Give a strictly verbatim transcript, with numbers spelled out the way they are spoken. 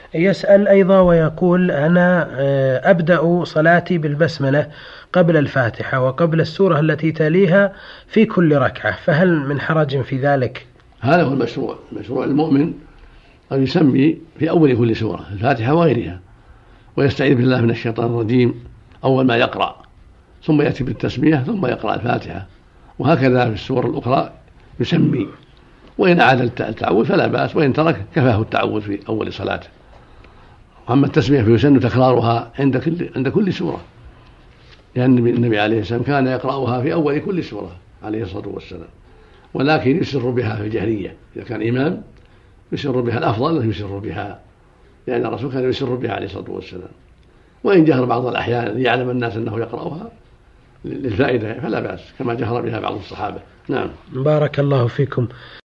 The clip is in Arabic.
يسأل أيضا ويقول: أنا أبدأ صلاتي بالبسملة قبل الفاتحة وقبل السورة التي تليها في كل ركعة، فهل من حرج في ذلك؟ هذا هو المشروع. المشروع المؤمن أن يسمي في أول كل سورة الفاتحة وغيرها، ويستعيذ بالله من الشيطان الرجيم أول ما يقرأ، ثم يأتي بالتسمية ثم يقرأ الفاتحة، وهكذا في السور الأخرى يسمي، وإن عاد التعوذ فلا بأس، وإن ترك كفاه التعوذ في أول صلاته. أما التسمية فيسن تكرارها عند كل عند كل سورة، لأن يعني النبي عليه السلام كان يقرأها في أول كل سورة عليه الصلاة والسلام، ولكن يسر بها في الجهرية. إذا كان إمام يسر بها، الأفضل أن يسر بها، لأن الرسول كان يسر بها عليه الصلاة والسلام. وإن جهر بعض الأحيان ليعلم الناس أنه يقرأها للفائدة فلا بأس، كما جهر بها بعض الصحابة. نعم. بارك الله فيكم.